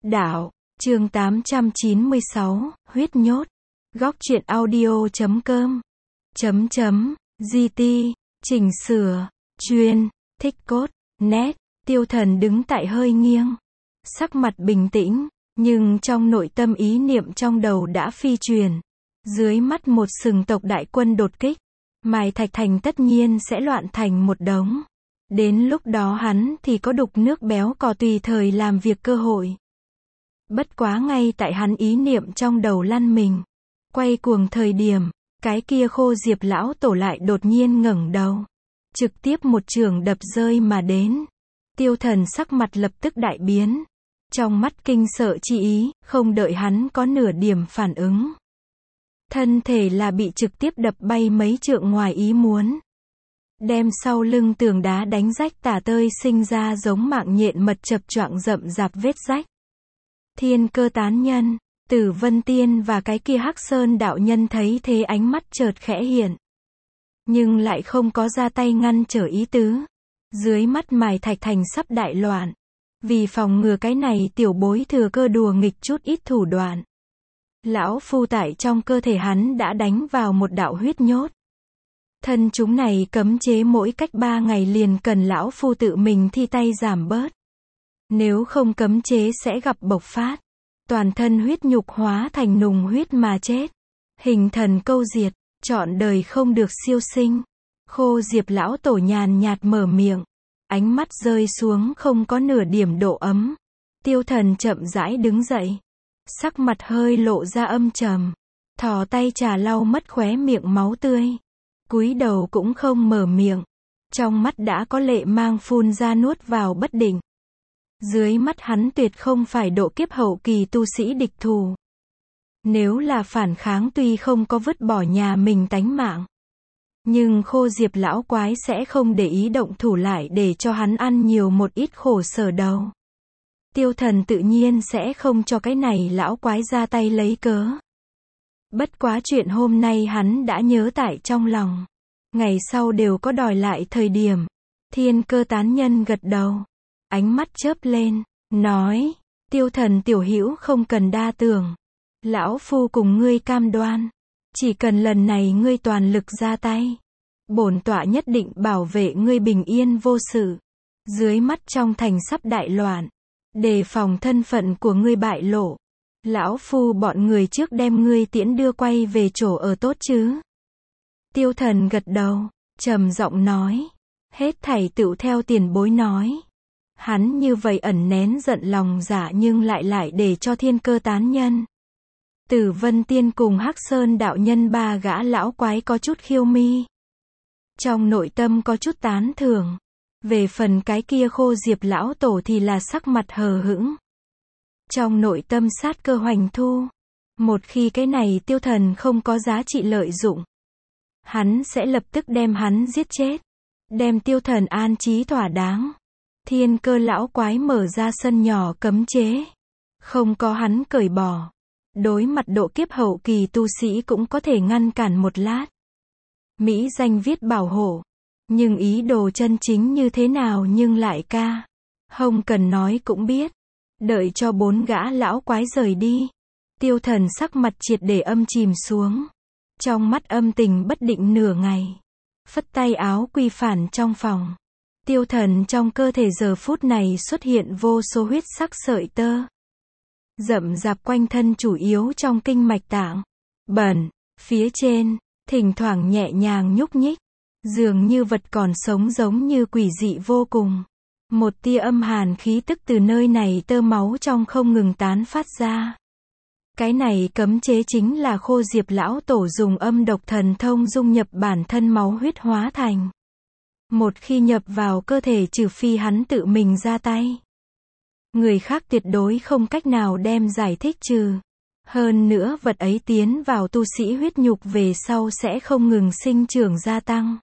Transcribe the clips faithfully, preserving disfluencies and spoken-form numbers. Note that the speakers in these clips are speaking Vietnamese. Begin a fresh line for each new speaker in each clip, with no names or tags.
Đạo, chương tám trăm chín mươi sáu, huyết nhốt. Góc truyện audio chấm com. Chấm chấm, giê tê, chỉnh sửa, chuyên, thích cốt, nét, Tiêu Thần đứng tại hơi nghiêng. Sắc mặt bình tĩnh, nhưng trong nội tâm ý niệm trong đầu đã phi truyền. Dưới mắt một sừng tộc đại quân đột kích, Mài Thạch Thành tất nhiên sẽ loạn thành một đống. Đến lúc đó hắn thì có đục nước béo cò tùy thời làm việc cơ hội. Bất quá ngay tại hắn ý niệm trong đầu lăn mình, quay cuồng thời điểm, cái kia Khô Diệp lão tổ lại đột nhiên ngẩng đầu, trực tiếp một chưởng đập rơi mà đến. Tiêu Thần sắc mặt lập tức đại biến, trong mắt kinh sợ chi ý, không đợi hắn có nửa điểm phản ứng, thân thể là bị trực tiếp đập bay mấy trượng ngoài ý muốn, đem sau lưng tường đá đánh rách tả tơi, sinh ra giống mạng nhện mật chập choạng rậm rạp vết rách. Thiên Cơ tán nhân, Tử Vân Tiên và cái kia Hắc Sơn đạo nhân thấy thế ánh mắt chợt khẽ hiện, nhưng lại không có ra tay ngăn trở ý tứ. Dưới mắt Mài Thạch Thành sắp đại loạn, vì phòng ngừa cái này tiểu bối thừa cơ đùa nghịch chút ít thủ đoạn, lão phu tại trong cơ thể hắn đã đánh vào một đạo huyết nhốt. Thân chúng này cấm chế mỗi cách ba ngày liền cần lão phu tự mình thi tay giảm bớt. Nếu không cấm chế sẽ gặp bộc phát, toàn thân huyết nhục hóa thành nùng huyết mà chết. Hình thần câu diệt, trọn đời không được siêu sinh. Khô Diệp lão tổ nhàn nhạt mở miệng, ánh mắt rơi xuống không có nửa điểm độ ấm. Tiêu Thần chậm rãi đứng dậy, sắc mặt hơi lộ ra âm trầm, thò tay trà lau mất khóe miệng máu tươi, cúi đầu cũng không mở miệng, trong mắt đã có lệ mang phun ra nuốt vào bất định. Dưới mắt hắn tuyệt không phải độ kiếp hậu kỳ tu sĩ địch thủ. Nếu là phản kháng tuy không có vứt bỏ nhà mình tánh mạng, nhưng Khô Diệp lão quái sẽ không để ý động thủ lại để cho hắn ăn nhiều một ít khổ sở đâu. Tiêu Thần tự nhiên sẽ không cho cái này lão quái ra tay lấy cớ. Bất quá chuyện hôm nay hắn đã nhớ tại trong lòng, ngày sau đều có đòi lại thời điểm. Thiên Cơ tán nhân gật đầu, ánh mắt chớp lên, nói, Tiêu Thần tiểu hữu không cần đa tưởng, lão phu cùng ngươi cam đoan, chỉ cần lần này ngươi toàn lực ra tay, bổn tọa nhất định bảo vệ ngươi bình yên vô sự. Dưới mắt trong thành sắp đại loạn, đề phòng thân phận của ngươi bại lộ, lão phu bọn người trước đem ngươi tiễn đưa quay về chỗ ở tốt chứ. Tiêu Thần gật đầu, trầm giọng nói, hết thảy tựu theo tiền bối nói. Hắn như vậy ẩn nén giận lòng dạ nhưng lại lại để cho Thiên Cơ tán nhân, Tử Vân Tiên cùng Hắc Sơn đạo nhân ba gã lão quái có chút khiêu mi. Trong nội tâm có chút tán thưởng. Về phần cái kia Khô Diệp lão tổ thì là sắc mặt hờ hững. Trong nội tâm sát cơ hoành thu. Một khi cái này Tiêu Thần không có giá trị lợi dụng, hắn sẽ lập tức đem hắn giết chết. Đem Tiêu Thần an trí thỏa đáng. Thiên Cơ lão quái mở ra sân nhỏ cấm chế, không có hắn cởi bỏ, đối mặt độ kiếp hậu kỳ tu sĩ cũng có thể ngăn cản một lát. Mỹ danh viết bảo hộ, nhưng ý đồ chân chính như thế nào nhưng lại ca không cần nói cũng biết. Đợi cho bốn gã lão quái rời đi, Tiêu Thần sắc mặt triệt để âm chìm xuống, trong mắt âm tình bất định nửa ngày, phất tay áo quy phản trong phòng. Tiêu Thần trong cơ thể giờ phút này xuất hiện vô số huyết sắc sợi tơ, rậm rạp quanh thân chủ yếu trong kinh mạch tạng, bẩn, phía trên, thỉnh thoảng nhẹ nhàng nhúc nhích, dường như vật còn sống giống như quỷ dị vô cùng. Một tia âm hàn khí tức từ nơi này tơ máu trong không ngừng tán phát ra. Cái này cấm chế chính là Khô Diệp lão tổ dùng âm độc thần thông dung nhập bản thân máu huyết hóa thành. Một khi nhập vào cơ thể trừ phi hắn tự mình ra tay, người khác tuyệt đối không cách nào đem giải thích trừ. Hơn nữa vật ấy tiến vào tu sĩ huyết nhục về sau sẽ không ngừng sinh trưởng gia tăng.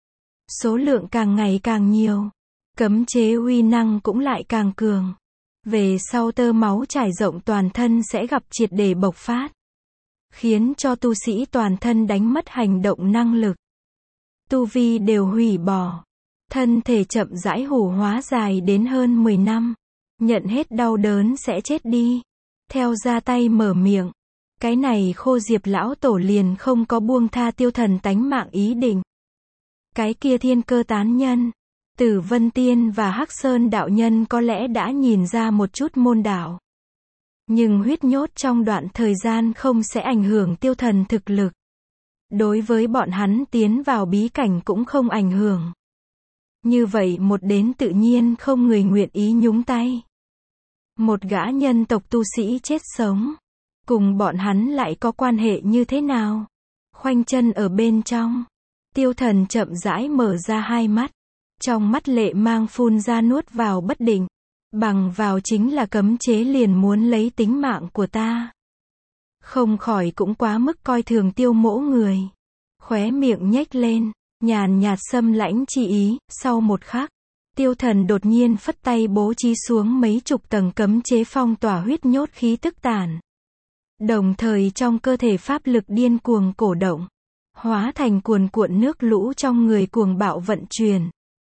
Số lượng càng ngày càng nhiều, cấm chế uy năng cũng lại càng cường. Về sau tơ máu trải rộng toàn thân sẽ gặp triệt để bộc phát, khiến cho tu sĩ toàn thân đánh mất hành động năng lực, tu vi đều hủy bỏ, thân thể chậm rãi hủ hóa dài đến hơn mười năm. nhận hết đau đớn sẽ chết đi. Theo ra tay mở miệng. Cái này Khô Diệp lão tổ liền không có buông tha Tiêu Thần tánh mạng ý định. Cái kia thiên cơ tán nhân, Tử Vân Tiên và Hắc Sơn đạo nhân có lẽ đã nhìn ra một chút môn đạo. Nhưng huyết nhốt trong đoạn thời gian không sẽ ảnh hưởng Tiêu Thần thực lực. Đối với bọn hắn tiến vào bí cảnh cũng không ảnh hưởng. Như vậy một đến tự nhiên không người nguyện ý nhúng tay. Một gã nhân tộc tu sĩ chết sống. Cùng bọn hắn lại có quan hệ như thế nào? Khoanh chân ở bên trong. Tiêu Thần chậm rãi mở ra hai mắt. Trong mắt lệ mang phun ra nuốt vào bất định. Bằng vào chính là cấm chế liền muốn lấy tính mạng của ta. Không khỏi cũng quá mức coi thường Tiêu Mỗ người. Khóe miệng nhếch lên, nhàn nhạt xâm lãnh chi ý, sau một khắc. Tiêu Thần đột nhiên phất tay bố trí xuống mấy chục tầng cấm chế phong tỏa huyết nhốt khí tức tản. Đồng thời trong cơ thể pháp lực điên cuồng cổ động. Hóa thành cuồn cuộn nước lũ trong người cuồng bạo vận chuyển.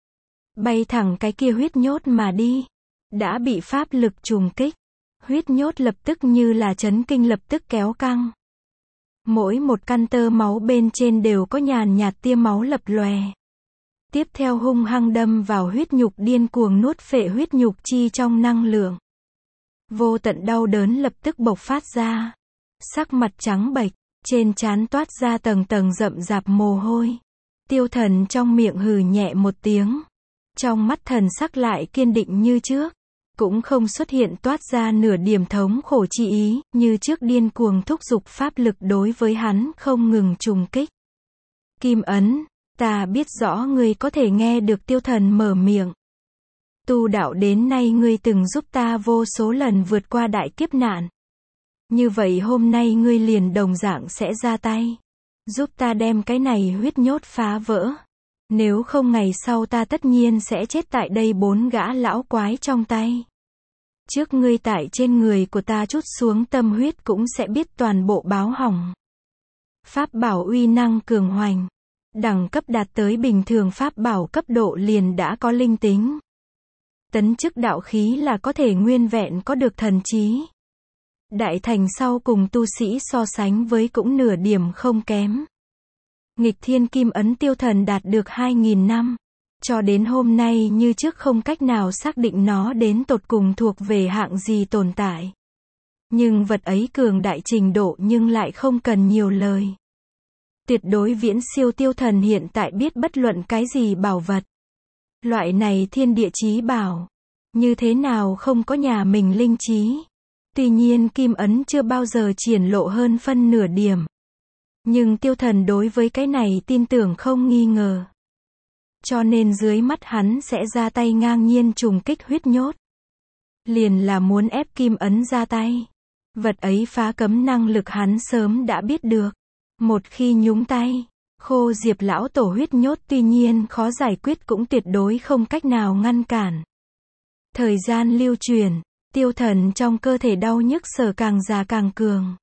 Bay thẳng cái kia huyết nhốt mà đi. Đã bị pháp lực trùng kích. Huyết nhốt lập tức như là chấn kinh lập tức kéo căng. Mỗi một căn tơ máu bên trên đều có nhàn nhạt tia máu lập lòe. Tiếp theo hung hăng đâm vào huyết nhục điên cuồng nuốt phệ huyết nhục chi trong năng lượng. Vô tận đau đớn lập tức bộc phát ra. Sắc mặt trắng bệch, trên trán toát ra tầng tầng rậm rạp mồ hôi. Tiêu Thần trong miệng hừ nhẹ một tiếng. Trong mắt thần sắc lại kiên định như trước. Cũng không xuất hiện toát ra nửa điểm thống khổ chi ý, như trước điên cuồng thúc giục pháp lực đối với hắn không ngừng trùng kích. Kim ấn, ta biết rõ ngươi có thể nghe được Tiêu Thần mở miệng. Tu đạo đến nay ngươi từng giúp ta vô số lần vượt qua đại kiếp nạn. Như vậy hôm nay ngươi liền đồng dạng sẽ ra tay. Giúp ta đem cái này huyết nhốt phá vỡ. Nếu không ngày sau ta tất nhiên sẽ chết tại đây bốn gã lão quái trong tay. Trước ngươi tại trên người của ta chút xuống tâm huyết cũng sẽ biết toàn bộ báo hỏng. Pháp bảo uy năng cường hoành. Đẳng cấp đạt tới bình thường pháp bảo cấp độ liền đã có linh tính. Tấn chức đạo khí là có thể nguyên vẹn có được thần trí. Đại thành sau cùng tu sĩ so sánh với cũng nửa điểm không kém. Nghịch thiên kim ấn Tiêu Thần đạt được hai nghìn năm. Cho đến hôm nay như trước không cách nào xác định nó đến tột cùng thuộc về hạng gì tồn tại. Nhưng vật ấy cường đại trình độ nhưng lại không cần nhiều lời. Tuyệt đối viễn siêu Tiêu Thần hiện tại biết bất luận cái gì bảo vật. Loại này thiên địa chí bảo. Như thế nào không có nhà mình linh trí. Tuy nhiên kim ấn chưa bao giờ triển lộ hơn phân nửa điểm. Nhưng Tiêu Thần đối với cái này tin tưởng không nghi ngờ. Cho nên dưới mắt hắn sẽ ra tay ngang nhiên trùng kích huyết nhốt. Liền là muốn ép kim ấn ra tay. Vật ấy phá cấm năng lực hắn sớm đã biết được. Một khi nhúng tay, Khô Diệp lão tổ huyết nhốt tuy nhiên khó giải quyết cũng tuyệt đối không cách nào ngăn cản. Thời gian lưu truyền, Tiêu Thần trong cơ thể đau nhức sở càng già càng cường.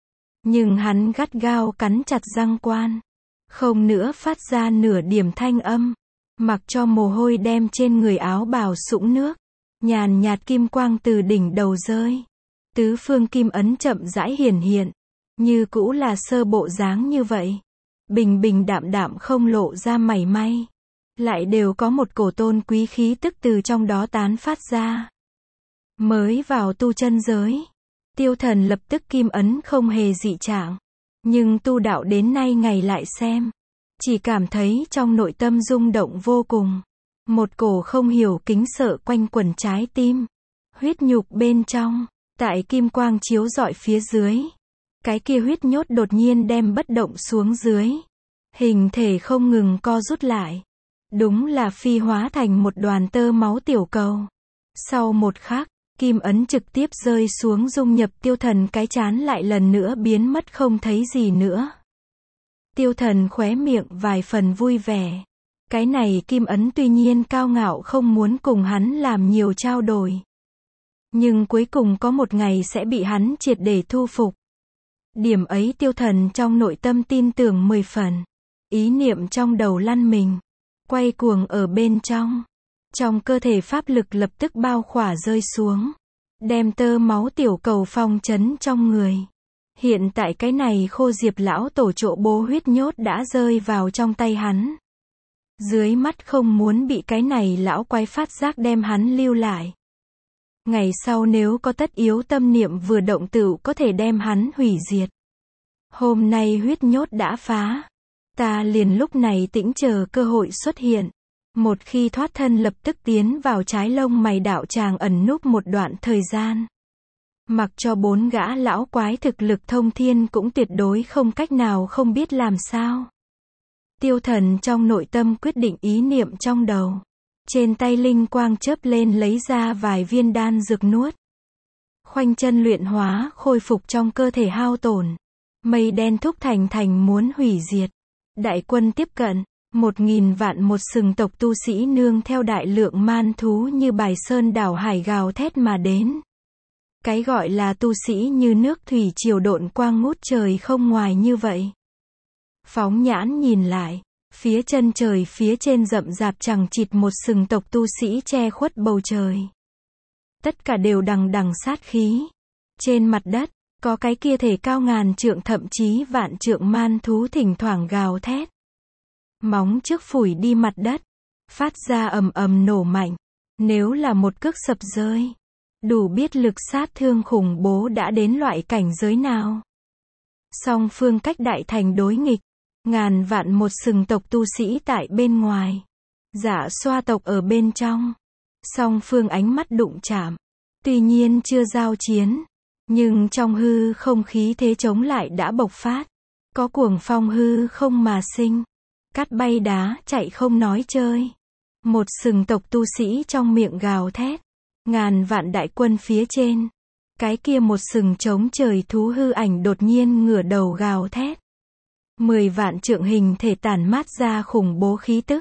Nhưng hắn gắt gao cắn chặt răng quan. Không nữa phát ra nửa điểm thanh âm. Mặc cho mồ hôi đem trên người áo bào sũng nước. Nhàn nhạt kim quang từ đỉnh đầu rơi. Tứ phương kim ấn chậm rãi hiển hiện. Như cũ là sơ bộ dáng như vậy. Bình bình đạm đạm không lộ ra mảy may. Lại đều có một cổ tôn quý khí tức từ trong đó tán phát ra. Mới vào tu chân giới. Tiêu Thần lập tức kim ấn không hề dị trạng. Nhưng tu đạo đến nay ngày lại xem. Chỉ cảm thấy trong nội tâm rung động vô cùng. Một cổ không hiểu kính sợ quanh quẩn trái tim. Huyết nhục bên trong. Tại kim quang chiếu rọi phía dưới. Cái kia huyết nhốt đột nhiên đem bất động xuống dưới. Hình thể không ngừng co rút lại. Đúng là phi hóa thành một đoàn tơ máu tiểu cầu. Sau một khắc, kim ấn trực tiếp rơi xuống dung nhập Tiêu Thần cái chán lại lần nữa biến mất không thấy gì nữa. Tiêu Thần khóe miệng vài phần vui vẻ. Cái này kim ấn tuy nhiên cao ngạo không muốn cùng hắn làm nhiều trao đổi. Nhưng cuối cùng có một ngày sẽ bị hắn triệt để thu phục. Điểm ấy Tiêu Thần trong nội tâm tin tưởng mười phần. Ý niệm trong đầu lăn mình. Quay cuồng ở bên trong. Trong cơ thể pháp lực lập tức bao khỏa rơi xuống, đem tơ máu tiểu cầu phong chấn trong người. Hiện tại cái này khô diệp lão tổ trộ bố huyết nhốt đã rơi vào trong tay hắn. Dưới mắt không muốn bị cái này lão quái phát giác đem hắn lưu lại. Ngày sau nếu có tất yếu tâm niệm vừa động tựu có thể đem hắn hủy diệt. Hôm nay huyết nhốt đã phá. Ta liền lúc này tĩnh chờ cơ hội xuất hiện. Một khi thoát thân lập tức tiến vào trái lông mày đạo tràng ẩn núp một đoạn thời gian. Mặc cho bốn gã lão quái thực lực thông thiên cũng tuyệt đối không cách nào không biết làm sao. Tiêu Thần trong nội tâm quyết định ý niệm trong đầu. Trên tay linh quang chớp lên lấy ra vài viên đan dược nuốt. Khoanh chân luyện hóa khôi phục trong cơ thể hao tổn. Mây đen thúc thành thành muốn hủy diệt. Đại quân tiếp cận. Một nghìn vạn một sừng tộc tu sĩ nương theo đại lượng man thú như bài sơn đảo hải gào thét mà đến. Cái gọi là tu sĩ như nước thủy triều độn quang ngút trời không ngoài như vậy. Phóng nhãn nhìn lại, phía chân trời phía trên rậm rạp chằng chịt một sừng tộc tu sĩ che khuất bầu trời. Tất cả đều đằng đằng sát khí. Trên mặt đất, có cái kia thể cao ngàn trượng thậm chí vạn trượng man thú thỉnh thoảng gào thét. Móng trước phủi đi mặt đất, phát ra ầm ầm nổ mạnh. Nếu là một cước sập rơi, đủ biết lực sát thương khủng bố đã đến loại cảnh giới nào. Song phương cách đại thành đối nghịch, ngàn vạn một sừng tộc tu sĩ tại bên ngoài, Dạ Xoa tộc ở bên trong. Song phương ánh mắt đụng chạm, tuy nhiên chưa giao chiến, nhưng trong hư không khí thế chống lại đã bộc phát. Có cuồng phong hư không mà sinh, cát bay đá chạy không nói chơi. Một sừng tộc tu sĩ trong miệng gào thét, ngàn vạn đại quân phía trên. Cái kia một sừng trống trời thú hư ảnh đột nhiên ngửa đầu gào thét. Mười vạn trượng hình thể tản mát ra khủng bố khí tức,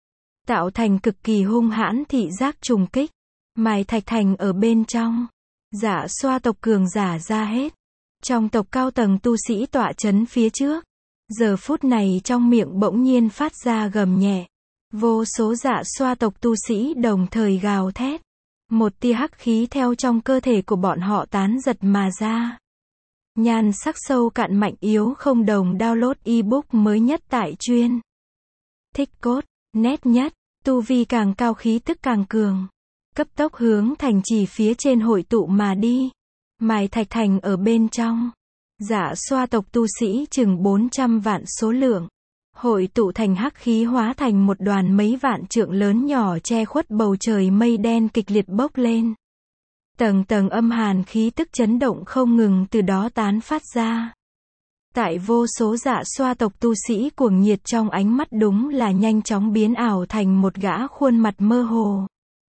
tạo thành cực kỳ hung hãn thị giác trùng kích. Mài Thạch Thành ở bên trong, Dạ Xoa tộc cường giả ra hết. Trong tộc cao tầng tu sĩ tọa chấn phía trước. Giờ phút này trong miệng bỗng nhiên phát ra gầm nhẹ. Vô số Dạ Xoa tộc tu sĩ đồng thời gào thét. Một tia hắc khí theo trong cơ thể của bọn họ tán giật mà ra. Nhan sắc sâu cạn mạnh yếu không đồng. Download ebook mới nhất tại chuyên thích cốt net nhất. Tu vi càng cao khí tức càng cường. Cấp tốc hướng thành trì phía trên hội tụ mà đi. Mài Thạch Thành ở bên trong. Dạ Xoa tộc tu sĩ chừng bốn trăm vạn số lượng. Hội tụ thành hắc khí hóa thành một đoàn mấy vạn trượng lớn nhỏ che khuất bầu trời mây đen kịch liệt bốc lên. Tầng tầng âm hàn khí tức chấn động không ngừng từ đó tán phát ra. Tại vô số Dạ Xoa tộc tu sĩ cuồng nhiệt trong ánh mắt đúng là nhanh chóng biến ảo thành một gã khuôn mặt mơ hồ.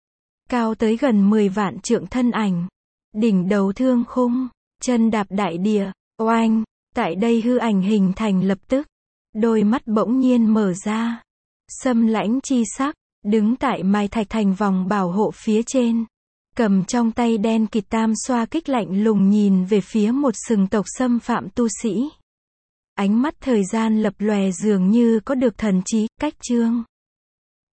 Cao tới gần mười vạn trượng thân ảnh. Đỉnh đầu thương khung, chân đạp đại địa, oanh, tại đây hư ảnh hình thành lập tức. Đôi mắt bỗng nhiên mở ra. Sâm lãnh chi sắc, đứng tại Mài Thạch Thành vòng bảo hộ phía trên. Cầm trong tay đen kịt tam xoa kích lạnh lùng nhìn về phía một sừng tộc xâm phạm tu sĩ. Ánh mắt thời gian lập lòe dường như có được thần trí, cách chương.